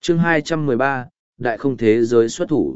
chương 213, đại không thế giới xuất thủ.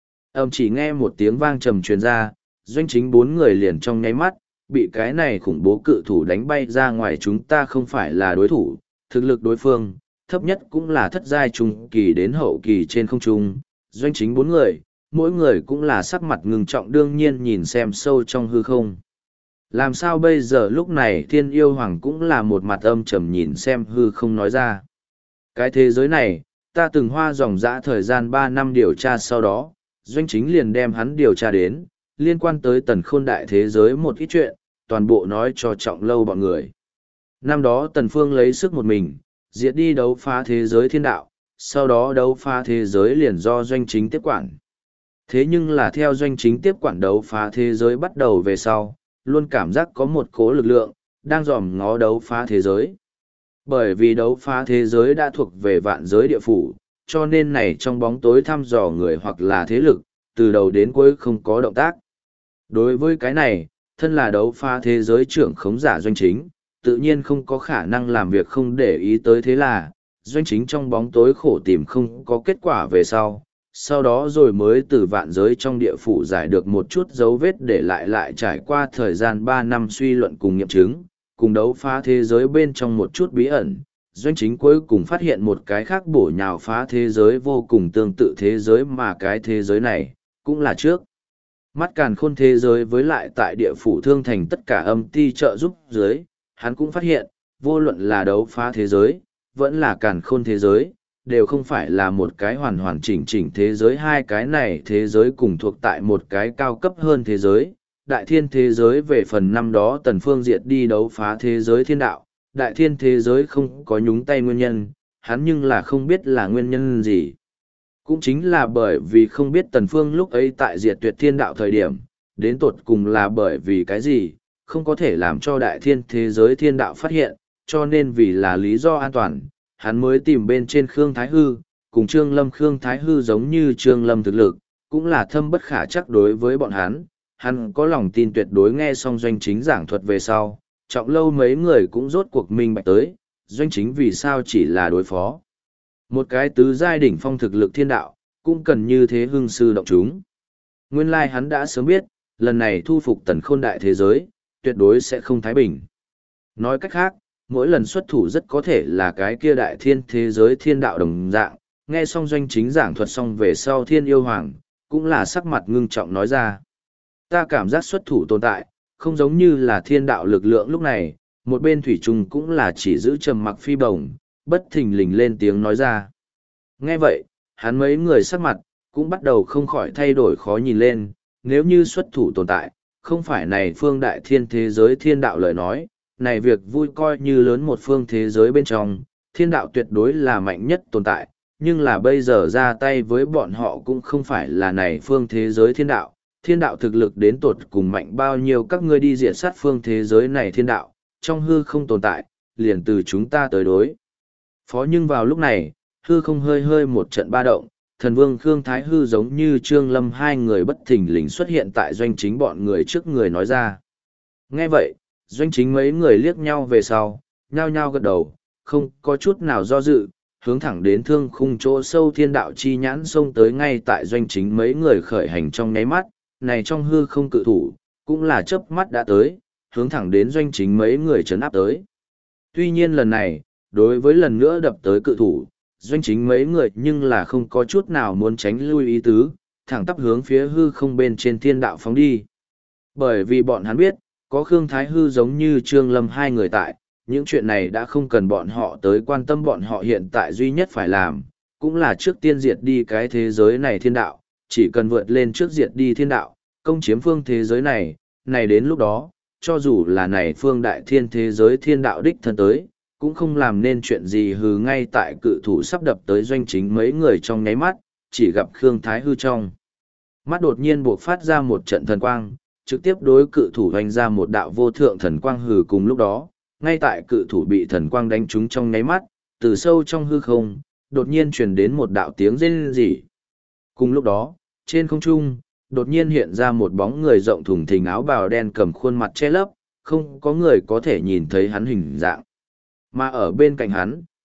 Chỉ nghe một tiếng vang trầm truyền ra, doanh chính bốn người liền trong nháy mắt, bị cái này khủng bố cự thủ đánh bay ra ngoài. Chúng ta không phải là đối thủ, thực lực đối phương, thấp nhất cũng là thất giai trung kỳ đến hậu kỳ trên không trung. Doanh chính bốn người, mỗi người cũng là sắc mặt ngưng trọng, đương nhiên nhìn xem sâu trong hư không. Làm sao bây giờ? Lúc này Thiên Yêu Hoàng cũng là một mặt âm trầm nhìn xem hư không nói ra. Cái thế giới này, ta từng hoa dòng dã thời gian 3 năm điều tra, sau đó, doanh chính liền đem hắn điều tra đến, liên quan tới tần khôn đại thế giới một ít chuyện, toàn bộ nói cho Trọng Lâu bọn người. Năm đó Tần Phương lấy sức một mình, diệt đi đấu phá thế giới thiên đạo, sau đó đấu phá thế giới liền do doanh chính tiếp quản. Thế nhưng là theo doanh chính tiếp quản đấu phá thế giới bắt đầu về sau, luôn cảm giác có một cỗ lực lượng, đang dòm ngó đấu phá thế giới. Bởi vì đấu phá thế giới đã thuộc về vạn giới địa phủ, cho nên này trong bóng tối thăm dò người hoặc là thế lực, từ đầu đến cuối không có động tác. Đối với cái này, thân là đấu phá thế giới trưởng khống giả doanh chính, tự nhiên không có khả năng làm việc không để ý tới, thế là, doanh chính trong bóng tối khổ tìm không có kết quả về sau đó rồi mới từ vạn giới trong địa phủ giải được một chút dấu vết để lại trải qua thời gian 3 năm suy luận cùng nghiệm chứng, cùng đấu phá thế giới bên trong một chút bí ẩn, doanh chính cuối cùng phát hiện một cái khác bổ nhào phá thế giới vô cùng tương tự thế giới, mà cái thế giới này, cũng là trước mắt càn khôn thế giới. Với lại tại địa phủ thương thành tất cả âm ti trợ giúp dưới, hắn cũng phát hiện, vô luận là đấu phá thế giới, vẫn là càn khôn thế giới, đều không phải là một cái hoàn hoàn chỉnh thế giới. Hai cái này thế giới cùng thuộc tại một cái cao cấp hơn thế giới, đại thiên thế giới. Về phần năm đó Tần Phương diệt đi đấu phá thế giới thiên đạo, đại thiên thế giới không có nhúng tay nguyên nhân, hắn nhưng là không biết là nguyên nhân gì. Cũng chính là bởi vì không biết Tần Phương lúc ấy tại diệt tuyệt thiên đạo thời điểm, đến tột cùng là bởi vì cái gì, không có thể làm cho đại thiên thế giới thiên đạo phát hiện, cho nên vì là lý do an toàn, hắn mới tìm bên trên Khương Thái Hư, cùng Trương Lâm. Khương Thái Hư giống như Trương Lâm thực lực, cũng là thâm bất khả trắc đối với bọn hắn có lòng tin tuyệt đối. Nghe xong doanh chính giảng thuật về sau, Trọng Lâu mấy người cũng rốt cuộc minh bạch tới, doanh chính vì sao chỉ là đối phó một cái tứ giai đỉnh phong thực lực thiên đạo, cũng cần như thế hưng sư động chúng. Nguyên lai hắn đã sớm biết, lần này thu phục tần khôn đại thế giới, tuyệt đối sẽ không thái bình. Nói cách khác, mỗi lần xuất thủ rất có thể là cái kia đại thiên thế giới thiên đạo đồng dạng. Nghe xong doanh chính giảng thuật xong về sau, Thiên Yêu Hoàng cũng là sắc mặt ngưng trọng nói ra. Ta cảm giác xuất thủ tồn tại, không giống như là thiên đạo lực lượng. Lúc này, một bên thủy trùng cũng là chỉ giữ trầm mặc phi bồng, bất thình lình lên tiếng nói ra. Nghe vậy, hắn mấy người sắc mặt, cũng bắt đầu không khỏi thay đổi khó nhìn lên. Nếu như xuất thủ tồn tại, không phải này phương đại thiên thế giới thiên đạo lời nói, này việc vui coi như lớn một phương thế giới bên trong, thiên đạo tuyệt đối là mạnh nhất tồn tại, nhưng là bây giờ ra tay với bọn họ cũng không phải là này phương thế giới thiên đạo thực lực đến tột cùng mạnh bao nhiêu, các ngươi đi diệt sát phương thế giới này thiên đạo, trong hư không tồn tại, liền từ chúng ta tới đối phó. Nhưng vào lúc này, hư không hơi một trận ba động, thần vương Khương Thái Hư giống như Trương Lâm hai người bất thình lình xuất hiện tại doanh chính bọn người trước người nói ra. Nghe vậy, doanh chính mấy người liếc nhau về sau, nhao nhao gật đầu, không có chút nào do dự, hướng thẳng đến thương khung chỗ sâu thiên đạo chi nhãn xông tới. Ngay tại doanh chính mấy người khởi hành trong nháy mắt, này trong hư không cự thủ, cũng là chớp mắt đã tới, hướng thẳng đến doanh chính mấy người trấn áp tới. Tuy nhiên lần này, đối với lần nữa đập tới cự thủ, doanh chính mấy người nhưng là không có chút nào muốn tránh lui ý tứ, thẳng tắp hướng phía hư không bên trên thiên đạo phóng đi. Bởi vì bọn hắn biết, có Khương Thái Hư giống như Trương Lâm hai người tại, những chuyện này đã không cần bọn họ tới quan tâm. Bọn họ hiện tại duy nhất phải làm, cũng là trước tiên diệt đi cái thế giới này thiên đạo, chỉ cần vượt lên trước diệt đi thiên đạo, công chiếm phương thế giới này, đến lúc đó, cho dù là này phương đại thiên thế giới thiên đạo đích thân tới, cũng không làm nên chuyện gì. Hừ, ngay tại cự thủ sắp đập tới doanh chính mấy người trong nháy mắt, chỉ gặp Khương Thái Hư trong mắt đột nhiên buộc phát ra một trận thần quang, trực tiếp đối cự thủ hoành ra một đạo vô thượng thần quang. Hừ, cùng lúc đó, ngay tại cự thủ bị thần quang đánh trúng trong nháy mắt, từ sâu trong hư không, đột nhiên truyền đến một đạo tiếng rên rỉ. Cùng lúc đó, trên không trung, đột nhiên hiện ra một bóng người rộng thùng thình, áo bào đen, cầm khuôn mặt che lấp, không có người có thể nhìn thấy hắn hình dạng. Mà ở bên cạnh hắn,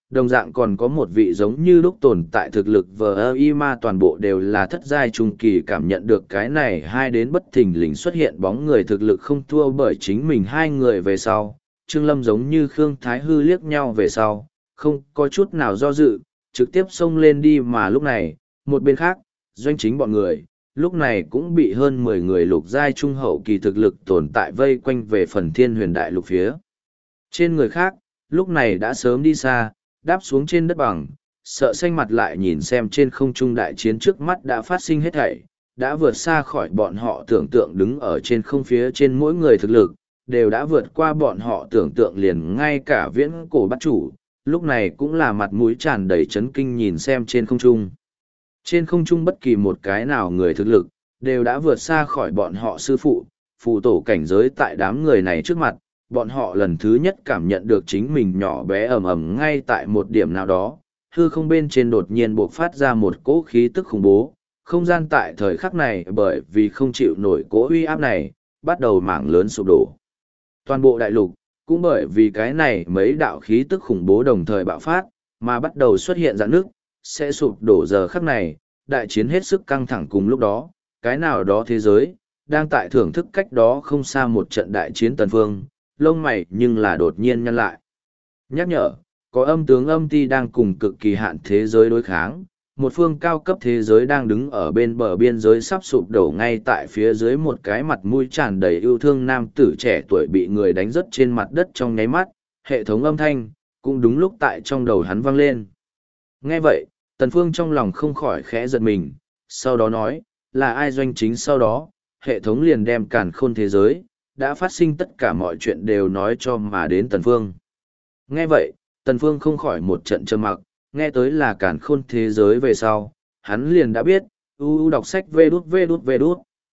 đồng dạng còn có một vị giống như lúc tồn tại thực lực VI ma toàn bộ đều là thất giai trung kỳ cảm nhận được cái này hai đến bất thình lình xuất hiện bóng người thực lực không thua bởi chính mình hai người về sau. Trương Lâm giống như Khương Thái Hư liếc nhau về sau, không có chút nào do dự, trực tiếp xông lên đi mà lúc này, một bên khác, doanh chính bọn người, lúc này cũng bị hơn 10 người lục giai trung hậu kỳ thực lực tồn tại vây quanh về phần thiên huyền đại lục phía. Trên người khác, lúc này đã sớm đi xa, đáp xuống trên đất bằng, sợ xanh mặt lại nhìn xem trên không trung đại chiến trước mắt đã phát sinh hết thảy, đã vượt xa khỏi bọn họ tưởng tượng đứng ở trên không phía trên mỗi người thực lực, đều đã vượt qua bọn họ tưởng tượng liền ngay cả viễn cổ bắt chủ, lúc này cũng là mặt mũi tràn đầy chấn kinh nhìn xem trên không trung. Trên không trung bất kỳ một cái nào người thực lực, đều đã vượt xa khỏi bọn họ sư phụ, phù tổ cảnh giới tại đám người này trước mặt, bọn họ lần thứ nhất cảm nhận được chính mình nhỏ bé ầm ầm ngay tại một điểm nào đó, hư không bên trên đột nhiên bộc phát ra một cỗ khí tức khủng bố, không gian tại thời khắc này bởi vì không chịu nổi cỗ uy áp này, bắt đầu mảng lớn sụp đổ. Toàn bộ đại lục, cũng bởi vì cái này mấy đạo khí tức khủng bố đồng thời bạo phát, mà bắt đầu xuất hiện rạn nước, sẽ sụp đổ giờ khắc này, đại chiến hết sức căng thẳng cùng lúc đó, cái nào đó thế giới, đang tại thưởng thức cách đó không xa một trận đại chiến tần phương, lông mày nhưng là đột nhiên nhăn lại. Nhắc nhở, có âm tướng âm ti đang cùng cực kỳ hạn thế giới đối kháng, một phương cao cấp thế giới đang đứng ở bên bờ biên giới sắp sụp đổ ngay tại phía dưới một cái mặt mũi tràn đầy yêu thương nam tử trẻ tuổi bị người đánh rớt trên mặt đất trong nháy mắt, hệ thống âm thanh, cũng đúng lúc tại trong đầu hắn vang lên. Nghe vậy, Tần Phương trong lòng không khỏi khẽ giật mình, sau đó nói, là ai doanh chính sau đó, hệ thống liền đem càn khôn thế giới, đã phát sinh tất cả mọi chuyện đều nói cho mà đến Tần Phương. Nghe vậy, Tần Phương không khỏi một trận trầm mặc, nghe tới là càn khôn thế giới về sau, hắn liền đã biết, đọc sách vê đút,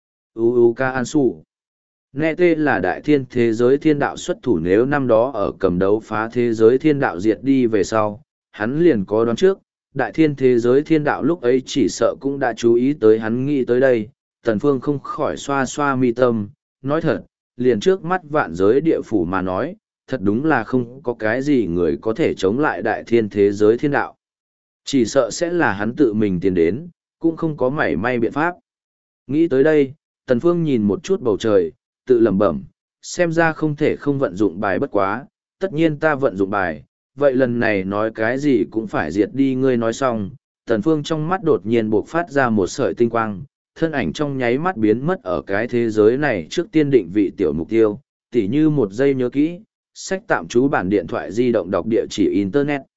ca an sủ. Nghe tê là đại thiên thế giới thiên đạo xuất thủ nếu năm đó ở cầm đấu phá thế giới thiên đạo diệt đi về sau, hắn liền có đoán trước, đại thiên thế giới thiên đạo lúc ấy chỉ sợ cũng đã chú ý tới hắn nghĩ tới đây, Tần Phương không khỏi xoa xoa mi tâm, nói thật, liền trước mắt vạn giới địa phủ mà nói, thật đúng là không có cái gì người có thể chống lại đại thiên thế giới thiên đạo. Chỉ sợ sẽ là hắn tự mình tiến đến, cũng không có mảy may biện pháp. Nghĩ tới đây, Tần Phương nhìn một chút bầu trời, tự lẩm bẩm, xem ra không thể không vận dụng bài bất quá, tất nhiên ta vận dụng bài, vậy lần này nói cái gì cũng phải diệt đi ngươi nói xong. Tần Phương trong mắt đột nhiên bộc phát ra một sợi tinh quang, thân ảnh trong nháy mắt biến mất ở cái thế giới này trước tiên định vị tiểu mục tiêu, tỉ như một giây nhớ kỹ, sách tạm trú bản điện thoại di động đọc địa chỉ internet,